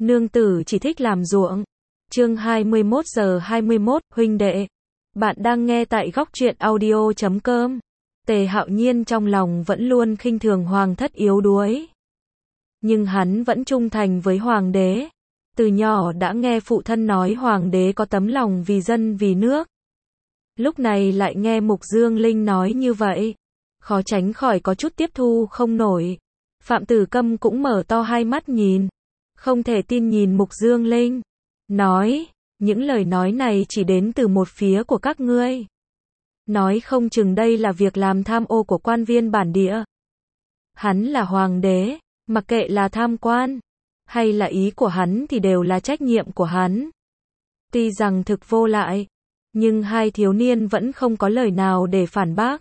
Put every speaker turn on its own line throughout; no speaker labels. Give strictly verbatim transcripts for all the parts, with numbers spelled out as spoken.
Nương tử chỉ thích làm ruộng. Chương hai mươi mốt giờ hai mươi mốt, huynh đệ. Bạn đang nghe tại góc truyện audio chấm com. Tề Hạo Nhiên trong lòng vẫn luôn khinh thường hoàng thất yếu đuối. Nhưng hắn vẫn trung thành với hoàng đế. Từ nhỏ đã nghe phụ thân nói hoàng đế có tấm lòng vì dân vì nước. Lúc này lại nghe Mục Dương Linh nói như vậy. Khó tránh khỏi có chút tiếp thu không nổi. Phạm Tử Câm cũng mở to hai mắt nhìn. Không thể tin nhìn Mục Dương Linh. Nói, những lời nói này chỉ đến từ một phía của các ngươi. Nói không chừng đây là việc làm tham ô của quan viên bản địa. Hắn là hoàng đế, mặc kệ là tham quan, hay là ý của hắn thì đều là trách nhiệm của hắn. Tuy rằng thực vô lại, nhưng hai thiếu niên vẫn không có lời nào để phản bác.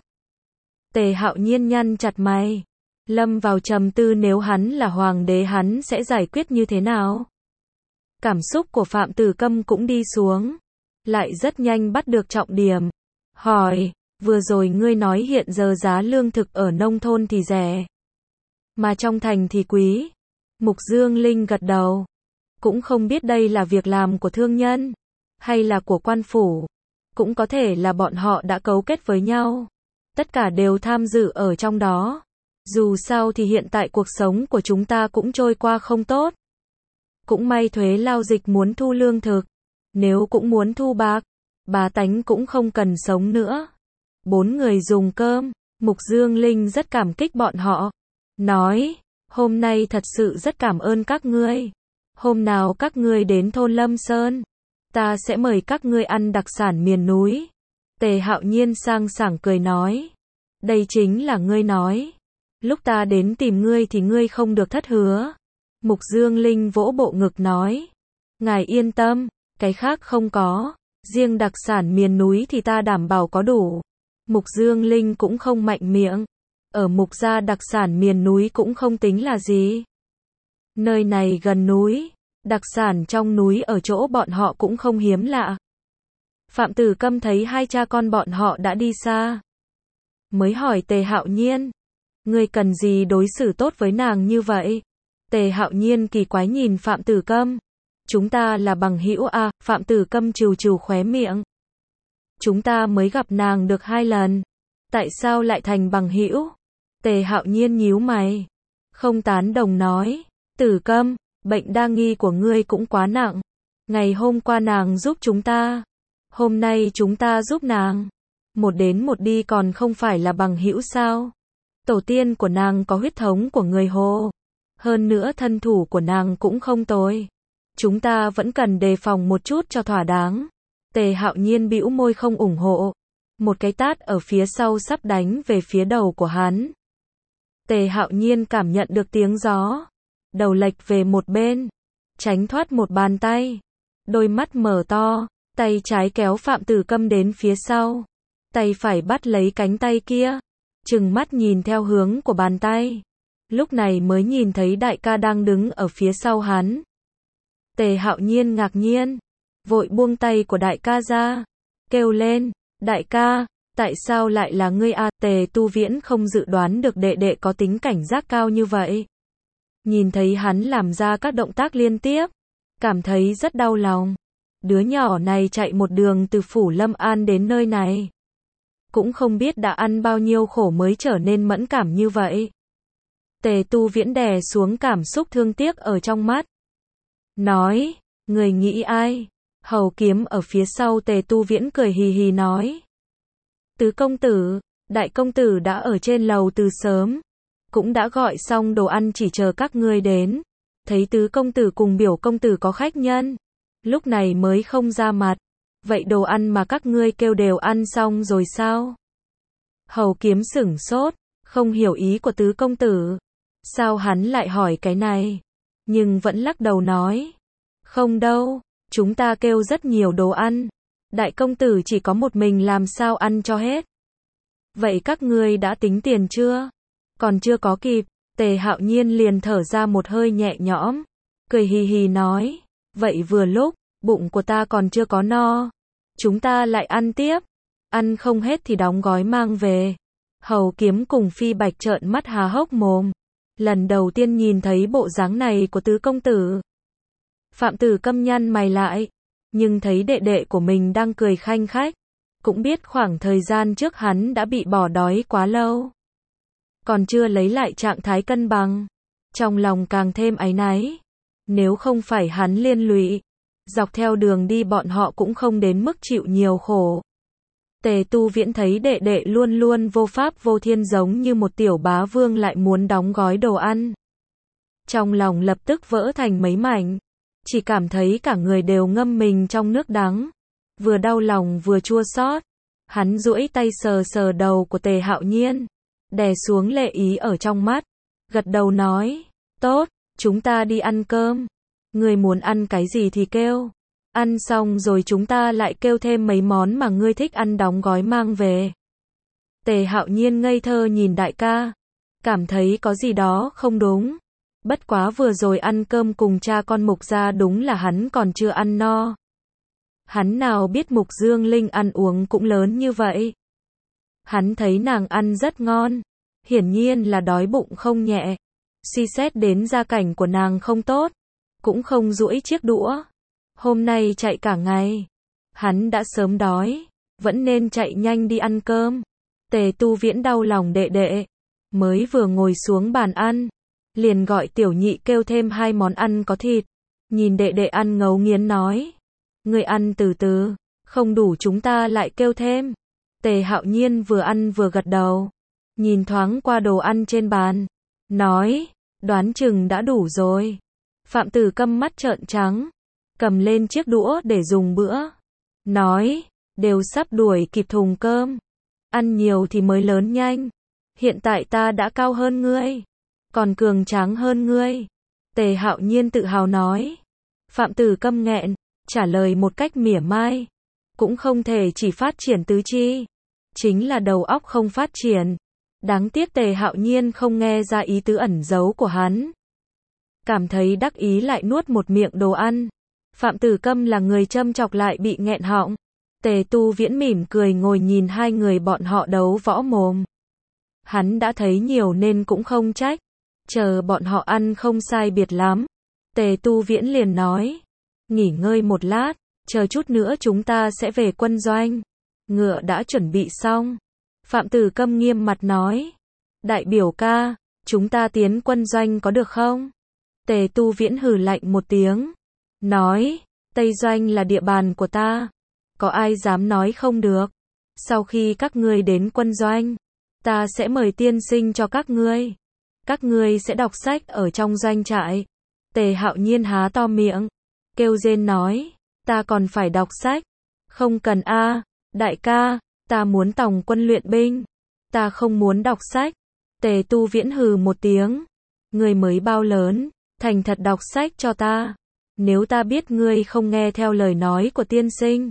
Tề Hạo Nhiên nhăn chặt mày, lâm vào trầm tư nếu hắn là hoàng đế hắn sẽ giải quyết như thế nào. Cảm xúc của Phạm Tử Câm cũng đi xuống, lại rất nhanh bắt được trọng điểm. Hỏi, vừa rồi ngươi nói hiện giờ giá lương thực ở nông thôn thì rẻ, mà trong thành thì quý. Mục Dương Linh gật đầu. Cũng không biết đây là việc làm của thương nhân, hay là của quan phủ. Cũng có thể là bọn họ đã cấu kết với nhau. Tất cả đều tham dự ở trong đó. Dù sao thì hiện tại cuộc sống của chúng ta cũng trôi qua không tốt. Cũng may thuế lao dịch muốn thu lương thực. Nếu cũng muốn thu bạc, bá tánh cũng không cần sống nữa. Bốn người dùng cơm, Mục Dương Linh rất cảm kích bọn họ. Nói, hôm nay thật sự rất cảm ơn các ngươi. Hôm nào các ngươi đến thôn Lâm Sơn, ta sẽ mời các ngươi ăn đặc sản miền núi. Tề Hạo Nhiên sang sảng cười nói. Đây chính là ngươi nói. Lúc ta đến tìm ngươi thì ngươi không được thất hứa. Mục Dương Linh vỗ bộ ngực nói. Ngài yên tâm, cái khác không có. Riêng đặc sản miền núi thì ta đảm bảo có đủ. Mục Dương Linh cũng không mạnh miệng. Ở Mục gia đặc sản miền núi cũng không tính là gì. Nơi này gần núi, đặc sản trong núi ở chỗ bọn họ cũng không hiếm lạ. Phạm Tử Câm thấy hai cha con bọn họ đã đi xa, mới hỏi Tề Hạo Nhiên. Ngươi cần gì đối xử tốt với nàng như vậy? Tề Hạo Nhiên kỳ quái nhìn Phạm Tử Câm. Chúng ta là bằng hữu à? Phạm Tử Câm trừ trừ khóe miệng. Chúng ta mới gặp nàng được hai lần. Tại sao lại thành bằng hữu? Tề Hạo Nhiên nhíu mày. Không tán đồng nói. Tử Câm, bệnh đa nghi của ngươi cũng quá nặng. Ngày hôm qua nàng giúp chúng ta. Hôm nay chúng ta giúp nàng. Một đến một đi còn không phải là bằng hữu sao? Tổ tiên của nàng có huyết thống của người Hồ. Hơn nữa thân thủ của nàng cũng không tồi. Chúng ta vẫn cần đề phòng một chút cho thỏa đáng. Tề Hạo Nhiên bĩu môi không ủng hộ. Một cái tát ở phía sau sắp đánh về phía đầu của hắn. Tề Hạo Nhiên cảm nhận được tiếng gió. Đầu lệch về một bên. Tránh thoát một bàn tay. Đôi mắt mở to. Tay trái kéo Phạm Tử Câm đến phía sau. Tay phải bắt lấy cánh tay kia. Trừng mắt nhìn theo hướng của bàn tay. Lúc này mới nhìn thấy đại ca đang đứng ở phía sau hắn. Tề Hạo Nhiên ngạc nhiên. Vội buông tay của đại ca ra. Kêu lên. Đại ca, tại sao lại là ngươi à? Tề Tu Viễn không dự đoán được đệ đệ có tính cảnh giác cao như vậy. Nhìn thấy hắn làm ra các động tác liên tiếp. Cảm thấy rất đau lòng. Đứa nhỏ này chạy một đường từ phủ Lâm An đến nơi này. Cũng không biết đã ăn bao nhiêu khổ mới trở nên mẫn cảm như vậy. Tề Tu Viễn đè xuống cảm xúc thương tiếc ở trong mắt. Nói, người nghĩ ai? Hầu Kiếm ở phía sau Tề Tu Viễn cười hì hì nói. Tứ công tử, đại công tử đã ở trên lầu từ sớm. Cũng đã gọi xong đồ ăn chỉ chờ các ngươi đến. Thấy tứ công tử cùng biểu công tử có khách nhân. Lúc này mới không ra mặt. Vậy đồ ăn mà các ngươi kêu đều ăn xong rồi sao? Hầu Kiếm sửng sốt, không hiểu ý của tứ công tử. Sao hắn lại hỏi cái này? Nhưng vẫn lắc đầu nói. Không đâu, chúng ta kêu rất nhiều đồ ăn. Đại công tử chỉ có một mình làm sao ăn cho hết. Vậy các ngươi đã tính tiền chưa? Còn chưa có kịp. Tề Hạo Nhiên liền thở ra một hơi nhẹ nhõm. Cười hì hì nói. Vậy vừa lúc, bụng của ta còn chưa có no. Chúng ta lại ăn tiếp. Ăn không hết thì đóng gói mang về. Hầu Kiếm cùng Phi Bạch trợn mắt há hốc mồm. Lần đầu tiên nhìn thấy bộ dáng này của tứ công tử. Phạm Tử Câm nhăn mày lại, nhưng thấy đệ đệ của mình đang cười khanh khách, cũng biết khoảng thời gian trước hắn đã bị bỏ đói quá lâu, còn chưa lấy lại trạng thái cân bằng, trong lòng càng thêm áy náy. Nếu không phải hắn liên lụy, dọc theo đường đi bọn họ cũng không đến mức chịu nhiều khổ. Tề Tu Viễn thấy đệ đệ luôn luôn vô pháp vô thiên giống như một tiểu bá vương lại muốn đóng gói đồ ăn. Trong lòng lập tức vỡ thành mấy mảnh, chỉ cảm thấy cả người đều ngâm mình trong nước đắng, vừa đau lòng vừa chua xót. Hắn duỗi tay sờ sờ đầu của Tề Hạo Nhiên, đè xuống lệ ý ở trong mắt, gật đầu nói, tốt, chúng ta đi ăn cơm, ngươi muốn ăn cái gì thì kêu, ăn xong rồi chúng ta lại kêu thêm mấy món mà ngươi thích ăn đóng gói mang về. Tề Hạo Nhiên ngây thơ nhìn đại ca, cảm thấy có gì đó không đúng, bất quá vừa rồi ăn cơm cùng cha con Mục gia đúng là hắn còn chưa ăn no. Hắn nào biết Mục Dương Linh ăn uống cũng lớn như vậy. Hắn thấy nàng ăn rất ngon, hiển nhiên là đói bụng không nhẹ. Suy xét đến gia cảnh của nàng không tốt, cũng không duỗi chiếc đũa. Hôm nay chạy cả ngày, hắn đã sớm đói, vẫn nên chạy nhanh đi ăn cơm. Tề Tu Viễn đau lòng đệ đệ, mới vừa ngồi xuống bàn ăn, liền gọi tiểu nhị kêu thêm hai món ăn có thịt. Nhìn đệ đệ ăn ngấu nghiến nói, ngươi ăn từ từ, không đủ chúng ta lại kêu thêm. Tề Hạo Nhiên vừa ăn vừa gật đầu, nhìn thoáng qua đồ ăn trên bàn, nói, đoán chừng đã đủ rồi. Phạm Tử Câm mắt trợn trắng, cầm lên chiếc đũa để dùng bữa, nói, đều sắp đuổi kịp thùng cơm, ăn nhiều thì mới lớn nhanh. Hiện tại ta đã cao hơn ngươi, còn cường tráng hơn ngươi. Tề Hạo Nhiên tự hào nói. Phạm Tử Câm nghẹn, trả lời một cách mỉa mai, cũng không thể chỉ phát triển tứ chi, chính là đầu óc không phát triển. Đáng tiếc Tề Hạo Nhiên không nghe ra ý tứ ẩn giấu của hắn, cảm thấy đắc ý lại nuốt một miệng đồ ăn. Phạm Tử Câm là người châm chọc lại bị nghẹn họng. Tề Tu Viễn mỉm cười ngồi nhìn hai người bọn họ đấu võ mồm. Hắn đã thấy nhiều nên cũng không trách. Chờ bọn họ ăn không sai biệt lắm, Tề Tu Viễn liền nói, nghỉ ngơi một lát, chờ chút nữa chúng ta sẽ về quân doanh. Ngựa đã chuẩn bị xong. Phạm Tử Câm nghiêm mặt nói, đại biểu ca, chúng ta tiến quân doanh có được không? Tề Tu Viễn hừ lạnh một tiếng, nói, Tây Doanh là địa bàn của ta, có ai dám nói không được. Sau khi các ngươi đến quân doanh, ta sẽ mời tiên sinh cho các ngươi. Các ngươi sẽ đọc sách ở trong doanh trại. Tề Hạo Nhiên há to miệng, kêu rên nói, ta còn phải đọc sách. Không cần a, đại ca, ta muốn tòng quân luyện binh, ta không muốn đọc sách. Tề Tu Viễn hừ một tiếng, ngươi mới bao lớn, thành thật đọc sách cho ta. Nếu ta biết ngươi không nghe theo lời nói của tiên sinh,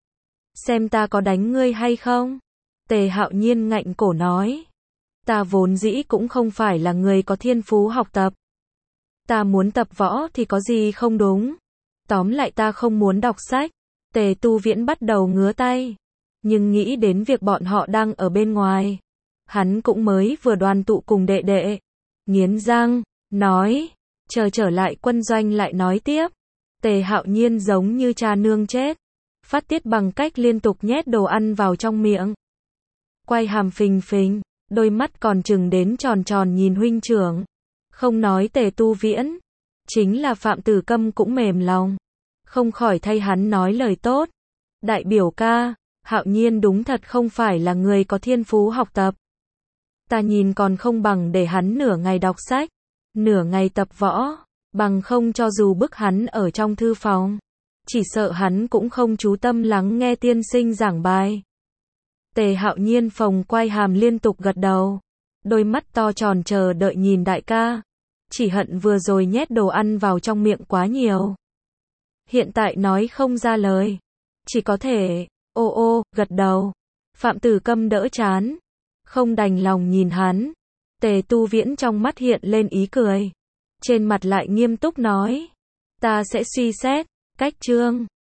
xem ta có đánh ngươi hay không. Tề Hạo Nhiên ngạnh cổ nói, ta vốn dĩ cũng không phải là người có thiên phú học tập. Ta muốn tập võ thì có gì không đúng. Tóm lại ta không muốn đọc sách. Tề Tu Viễn bắt đầu ngứa tay, nhưng nghĩ đến việc bọn họ đang ở bên ngoài, hắn cũng mới vừa đoàn tụ cùng đệ đệ, nghiến răng, nói, chờ trở lại quân doanh lại nói tiếp. Tề Hạo Nhiên giống như cha nương chết, phát tiết bằng cách liên tục nhét đồ ăn vào trong miệng. Quay hàm phình phình, đôi mắt còn trừng đến tròn tròn nhìn huynh trưởng. Không nói Tề Tu Viễn, chính là Phạm Tử Câm cũng mềm lòng, không khỏi thay hắn nói lời tốt. Đại biểu ca, Hạo Nhiên đúng thật không phải là người có thiên phú học tập. Ta nhìn còn không bằng để hắn nửa ngày đọc sách, nửa ngày tập võ, bằng không cho dù bức hắn ở trong thư phòng, chỉ sợ hắn cũng không chú tâm lắng nghe tiên sinh giảng bài. Tề Hạo Nhiên phồng quai hàm liên tục gật đầu, đôi mắt to tròn chờ đợi nhìn đại ca, chỉ hận vừa rồi nhét đồ ăn vào trong miệng quá nhiều. Hiện tại nói không ra lời, chỉ có thể, ô ô, gật đầu. Phạm Tử Câm đỡ chán, không đành lòng nhìn hắn. Tề Tu Viễn trong mắt hiện lên ý cười, trên mặt lại nghiêm túc nói, ta sẽ suy xét, cách chương.